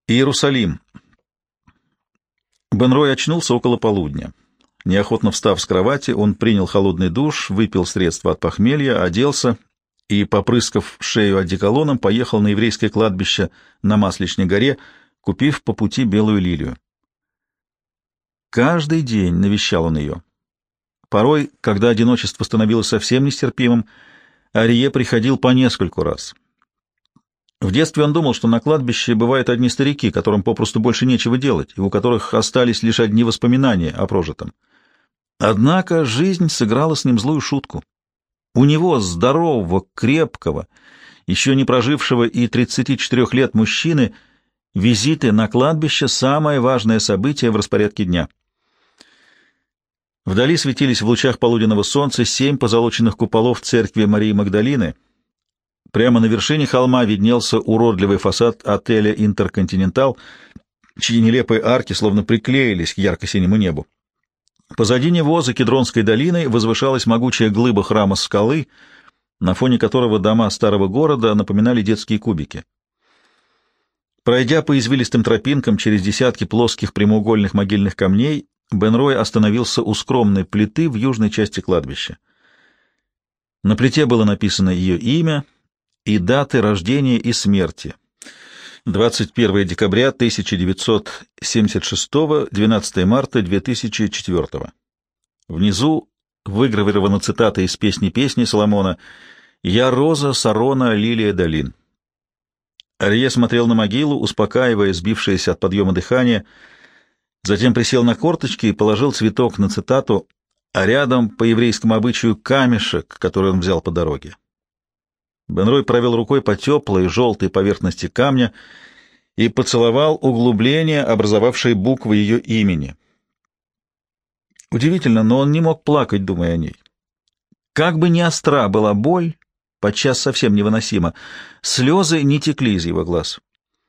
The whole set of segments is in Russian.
Иерусалим. Бенрой очнулся около полудня. Неохотно встав с кровати, он принял холодный душ, выпил средства от похмелья, оделся и, попрыскав шею одеколоном, поехал на еврейское кладбище на Масличной горе, купив по пути белую лилию. Каждый день навещал он ее. Порой, когда одиночество становилось совсем нестерпимым, Арье приходил по нескольку раз. В детстве он думал, что на кладбище бывают одни старики, которым попросту больше нечего делать, и у которых остались лишь одни воспоминания о прожитом. Однако жизнь сыграла с ним злую шутку. У него, здорового, крепкого, еще не прожившего и 34 лет мужчины, визиты на кладбище — самое важное событие в распорядке дня. Вдали светились в лучах полуденного солнца 7 позолоченных куполов церкви Марии Магдалины. Прямо на вершине холма виднелся уродливый фасад отеля «Интерконтинентал», чьи нелепые арки словно приклеились к ярко-синему небу. Позади него, за Кедронской долиной, возвышалась могучая глыба храма скалы, на фоне которого дома старого города напоминали детские кубики. Пройдя по извилистым тропинкам через десятки плоских прямоугольных могильных камней, Бенрой остановился у скромной плиты в южной части кладбища. На плите было написано ее имя и даты рождения и смерти. 21 декабря 1976, 12 марта 2004. Внизу выгравирована цитата из песни Соломона «Я роза, Сарона, лилия долин». Арье смотрел на могилу, успокаивая сбившееся от подъема дыхание, затем присел на корточки и положил цветок на цитату, а рядом, по еврейскому обычаю, камешек, который он взял по дороге. Бенрой провел рукой по теплой желтой поверхности камня и поцеловал углубление, образовавшее буквы ее имени. Удивительно, но он не мог плакать, думая о ней. Как бы ни остра была боль, подчас совсем невыносимо, слезы не текли из его глаз.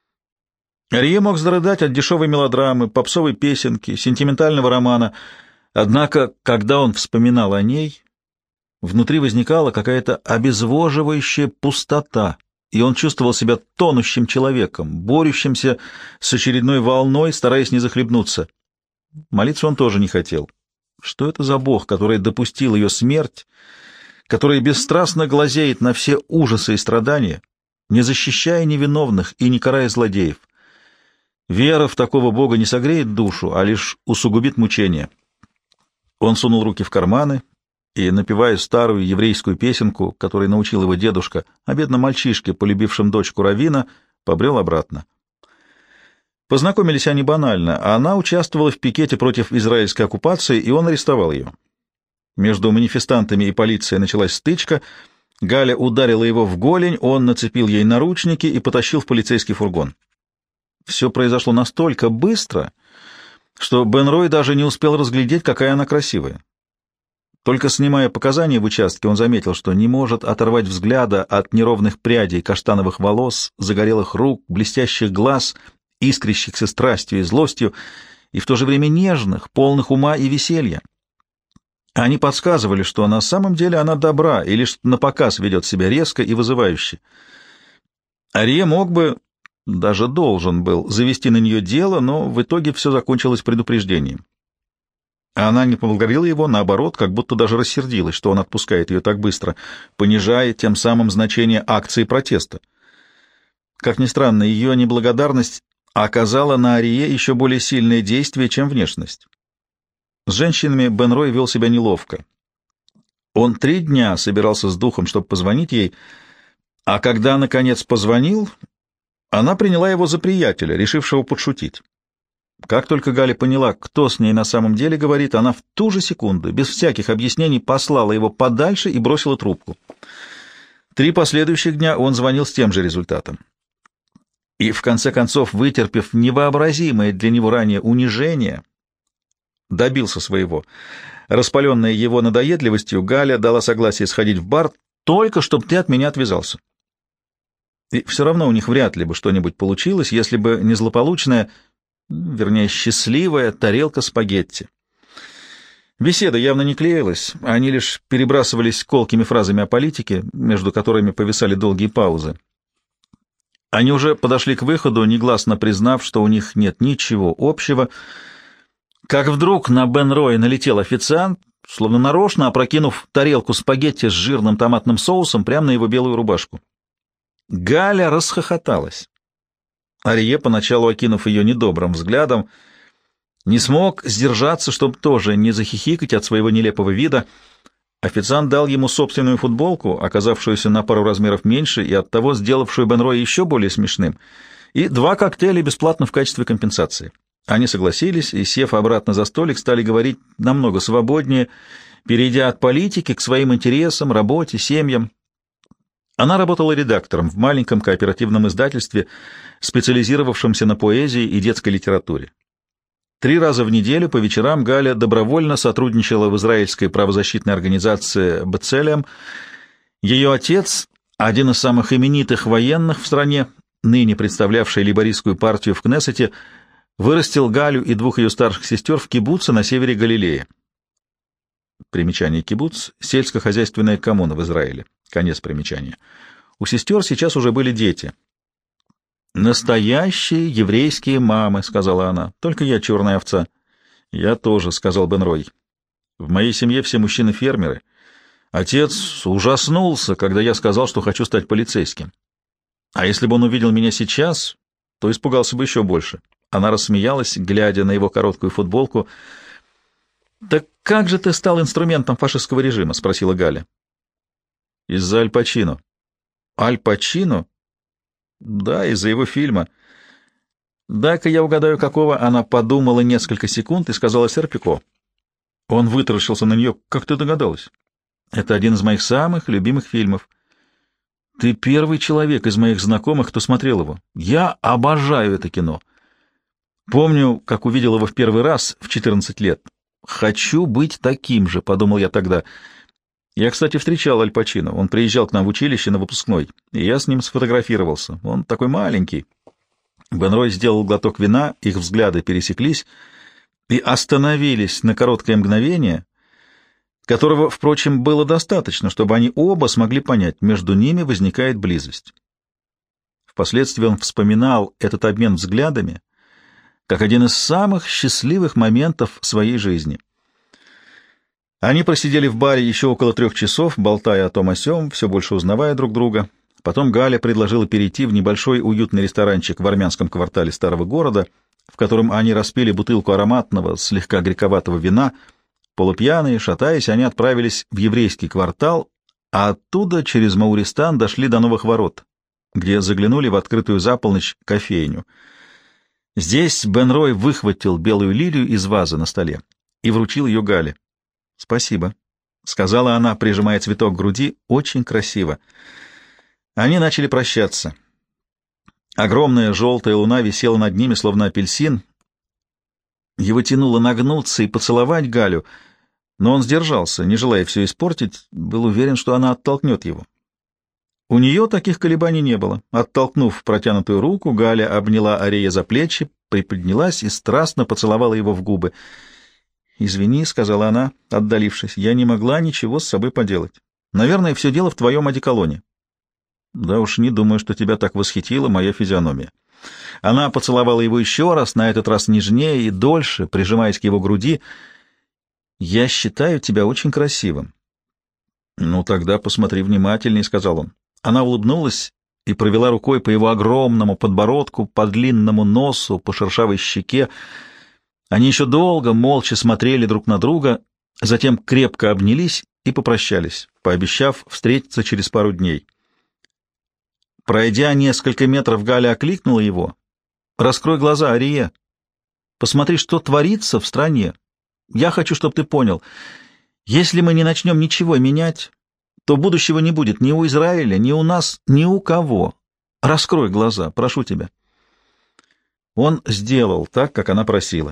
Арье мог зарыдать от дешевой мелодрамы, попсовой песенки, сентиментального романа, однако, когда он вспоминал о ней, внутри возникала какая-то обезвоживающая пустота, и он чувствовал себя тонущим человеком, борющимся с очередной волной, стараясь не захлебнуться. Молиться он тоже не хотел. Что это за Бог, который допустил ее смерть, который бесстрастно глазеет на все ужасы и страдания, не защищая невиновных и не карая злодеев? Вера в такого Бога не согреет душу, а лишь усугубит мучения. Он сунул руки в карманы и, напевая старую еврейскую песенку, которой научил его дедушка, о бедном мальчишке, полюбившем дочку раввина, побрел обратно. Познакомились они банально. Она участвовала в пикете против израильской оккупации, и он арестовал ее. Между манифестантами и полицией началась стычка. Галя ударила его в голень, он нацепил ей наручники и потащил в полицейский фургон. Все произошло настолько быстро, что Бенрой даже не успел разглядеть, какая она красивая. Только снимая показания в участке, он заметил, что не может оторвать взгляда от неровных прядей каштановых волос, загорелых рук, блестящих глаз, искрящихся страстью и злостью, и в то же время нежных, полных ума и веселья. Они подсказывали, что на самом деле она добра и лишь напоказ ведет себя резко и вызывающе. Арье мог бы, даже должен был, завести на нее дело, но в итоге все закончилось предупреждением. Она не поблагодарила его, наоборот, как будто даже рассердилась, что он отпускает ее так быстро, понижая тем самым значение акции протеста. Как ни странно, ее неблагодарность оказала на Арье еще более сильное действие, чем внешность. С женщинами Бенрой вел себя неловко. Он 3 дня собирался с духом, чтобы позвонить ей, а когда, наконец, позвонил, она приняла его за приятеля, решившего подшутить. Как только Галя поняла, кто с ней на самом деле говорит, она в ту же секунду, без всяких объяснений, послала его подальше и бросила трубку. 3 последующих дня он звонил с тем же результатом. И, в конце концов, вытерпев невообразимое для него ранее унижение, добился своего. Распаленная его надоедливостью, Галя дала согласие сходить в бар, только чтобы ты от меня отвязался. И все равно у них вряд ли бы что-нибудь получилось, если бы не злополучная, вернее, счастливая тарелка спагетти. Беседа явно не клеилась, они лишь перебрасывались колкими фразами о политике, между которыми повисали долгие паузы. Они уже подошли к выходу, негласно признав, что у них нет ничего общего, как вдруг на Бен Роя налетел официант, словно нарочно опрокинув тарелку спагетти с жирным томатным соусом прямо на его белую рубашку. Галя расхохоталась. Арье, поначалу окинув ее недобрым взглядом, не смог сдержаться, чтобы тоже не захихикать от своего нелепого вида. Официант дал ему собственную футболку, оказавшуюся на пару размеров меньше и оттого сделавшую Бен Роя еще более смешным, и 2 коктейля бесплатно в качестве компенсации. Они согласились и, сев обратно за столик, стали говорить намного свободнее, перейдя от политики к своим интересам, работе, семьям. Она работала редактором в маленьком кооперативном издательстве, специализировавшемся на поэзии и детской литературе. 3 раза в неделю по вечерам Галя добровольно сотрудничала в израильской правозащитной организации «Бцелем». Ее отец, один из самых именитых военных в стране, ныне представлявший лейбористскую партию в Кнессете, вырастил Галю и 2 ее старших сестер в кибуце на севере Галилеи. Примечание: кибуц — сельскохозяйственная коммуна в Израиле. Конец примечания. У сестер сейчас уже были дети. «Настоящие еврейские мамы», — сказала она. «Только я черная овца». «Я тоже», — сказал Бен Рой. «В моей семье все мужчины фермеры. Отец ужаснулся, когда я сказал, что хочу стать полицейским. А если бы он увидел меня сейчас, то испугался бы еще больше». Она рассмеялась, глядя на его короткую футболку. «Так как же ты стал инструментом фашистского режима?» — спросила Галя. «Из-за Аль Пачино». «Аль Пачино?» «Да, из-за его фильма». «Дай-ка я угадаю, какого». Она подумала несколько секунд и сказала: «Серпико». Он вытаращился на нее. «Как ты догадалась?» «Это один из моих самых любимых фильмов». «Ты первый человек из моих знакомых, кто смотрел его. Я обожаю это кино. Помню, как увидел его в первый раз в 14 лет. «Хочу быть таким же», — подумал я тогда. Я, кстати, встречал Аль Пачино. Он приезжал к нам в училище на выпускной, и я с ним сфотографировался. Он такой маленький». Бен Рой сделал глоток вина, их взгляды пересеклись и остановились на короткое мгновение, которого, впрочем, было достаточно, чтобы они оба смогли понять, между ними возникает близость. Впоследствии он вспоминал этот обмен взглядами как один из самых счастливых моментов своей жизни. Они просидели в баре еще около 3 часов, болтая о том о сём, все больше узнавая друг друга. Потом Галя предложила перейти в небольшой уютный ресторанчик в армянском квартале старого города, в котором они распили бутылку ароматного, слегка горьковатого вина. Полупьяные, шатаясь, они отправились в еврейский квартал, а оттуда через Мауристан дошли до Новых Ворот, где заглянули в открытую за полночь кофейню. Здесь Бен Рой выхватил белую лилию из вазы на столе и вручил ее Гале. «Спасибо», — сказала она, прижимая цветок к груди. «Очень красиво». Они начали прощаться. Огромная желтая луна висела над ними, словно апельсин. Его тянуло нагнуться и поцеловать Галю, но он сдержался, не желая все испортить, был уверен, что она оттолкнет его. У нее таких колебаний не было. Оттолкнув протянутую руку, Галя обняла Ария за плечи, приподнялась и страстно поцеловала его в губы. «Извини», — сказала она, отдалившись, — «я не могла ничего с собой поделать. Наверное, все дело в твоем одеколоне». «Да уж не думаю, что тебя так восхитила моя физиономия». Она поцеловала его еще раз, на этот раз нежнее и дольше, прижимаясь к его груди. «Я считаю тебя очень красивым». «Ну, тогда посмотри внимательнее», — сказал он. Она улыбнулась и провела рукой по его огромному подбородку, по длинному носу, по шершавой щеке. Они еще долго молча смотрели друг на друга, затем крепко обнялись и попрощались, пообещав встретиться через пару дней. Пройдя несколько метров, Галя окликнула его. «Раскрой глаза, Арие. Посмотри, что творится в стране. Я хочу, чтобы ты понял. Если мы не начнем ничего менять, то будущего не будет ни у Израиля, ни у нас, ни у кого. Раскрой глаза, прошу тебя». Он сделал так, как она просила.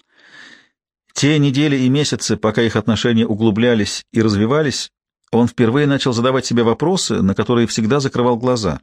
Те недели и месяцы, пока их отношения углублялись и развивались, он впервые начал задавать себе вопросы, на которые всегда закрывал глаза.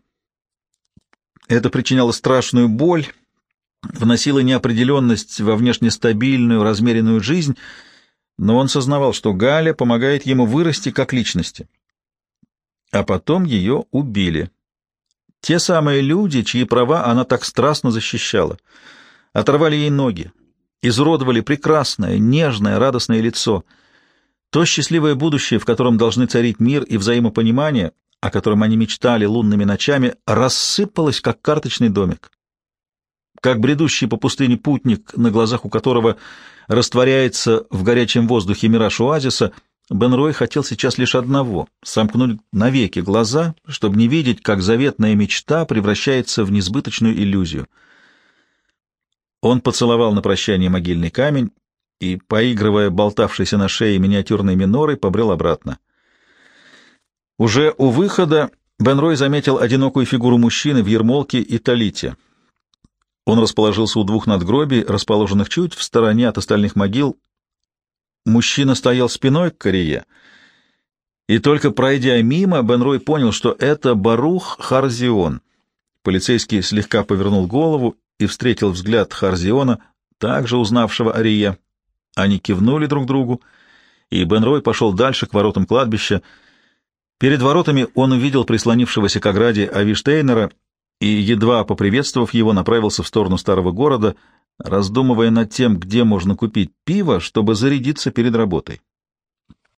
Это причиняло страшную боль, вносило неопределенность во внешне стабильную, размеренную жизнь, но он сознавал, что Галя помогает ему вырасти как личности. А потом ее убили. Те самые люди, чьи права она так страстно защищала. Оторвали ей ноги, изуродовали прекрасное, нежное, радостное лицо. То счастливое будущее, в котором должны царить мир и взаимопонимание, о котором они мечтали лунными ночами, рассыпалось, как карточный домик. Как бредущий по пустыне путник, на глазах у которого растворяется в горячем воздухе мираж оазиса, Бен Рой хотел сейчас лишь одного — сомкнуть навеки глаза, чтобы не видеть, как заветная мечта превращается в несбыточную иллюзию. Он поцеловал на прощание могильный камень и, поигрывая болтавшейся на шее миниатюрной минорой, побрел обратно. Уже у выхода Бен Рой заметил одинокую фигуру мужчины в ермолке и талите. Он расположился у двух надгробий, расположенных чуть в стороне от остальных могил. Мужчина стоял спиной к Корее, и только пройдя мимо, Бен Рой понял, что это Барух Харзион. Полицейский слегка повернул голову и встретил взгляд Харзиона, также узнавшего Арие. Они кивнули друг другу, и Бен Рой пошел дальше к воротам кладбища. Перед воротами он увидел прислонившегося к ограде Ави Штейнера и, едва поприветствовав его, направился в сторону старого города, раздумывая над тем, где можно купить пиво, чтобы зарядиться перед работой.